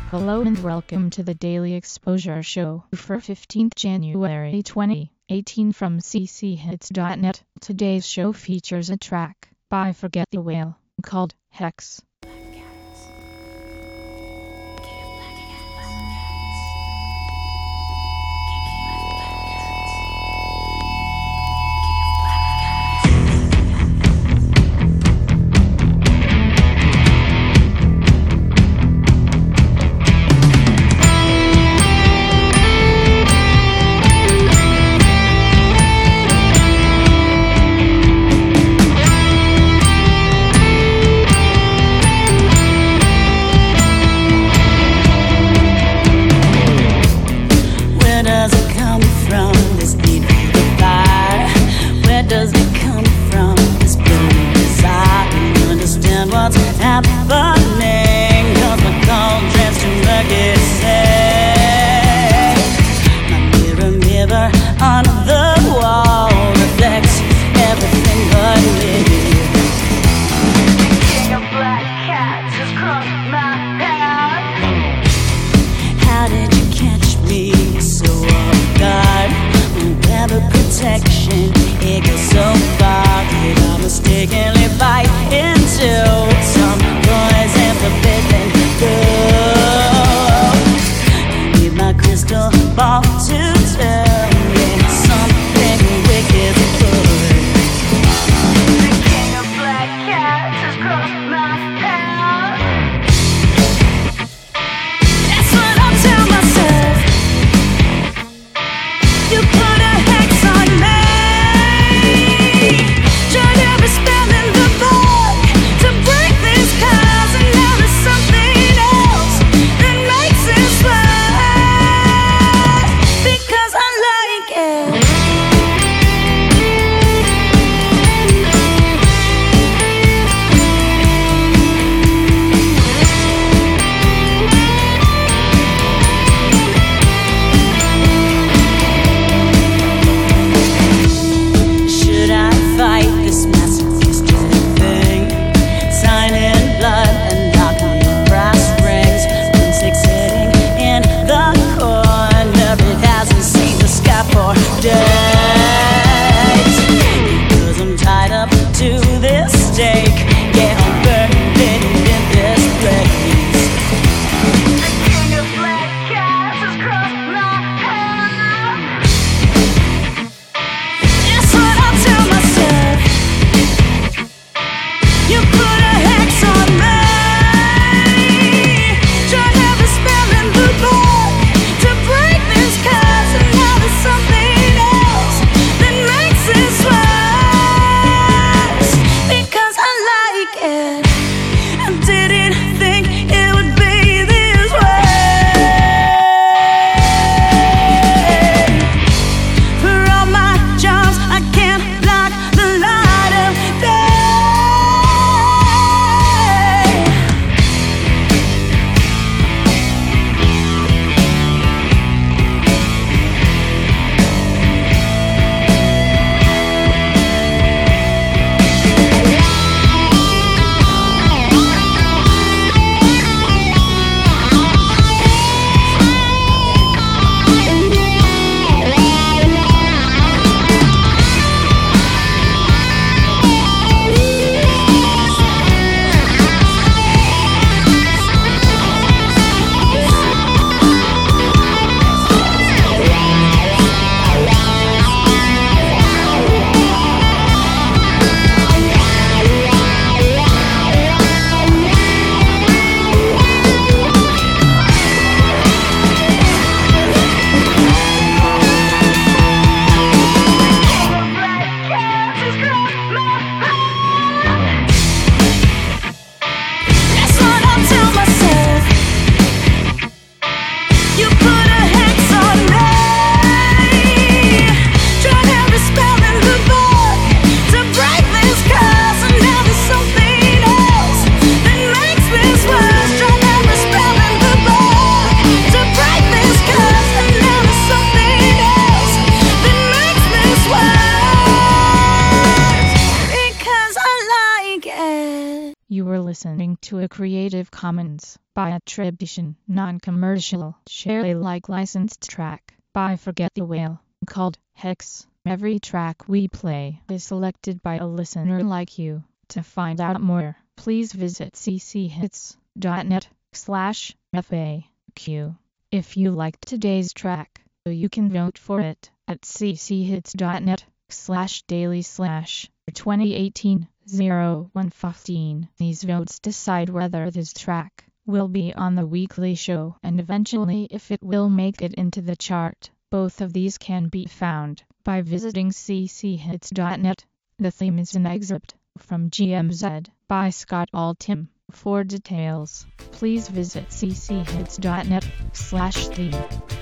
Hello and welcome to the Daily Exposure Show for 15th January 2018 from cchits.net. Today's show features a track by Forget the Whale called Hex. You were listening to a Creative Commons by attribution, non-commercial, share Alike licensed track by Forget the Whale, called Hex. Every track we play is selected by a listener like you. To find out more, please visit cchits.net/FAQ. If you liked today's track, you can vote for it at cchits.net/daily/2018-0115. These votes decide whether this track will be on the weekly show and eventually if it will make it into the chart. Both of these can be found by visiting cchits.net. The theme is an excerpt from GMZ by Scott Altham. For details, please visit cchits.net/theme.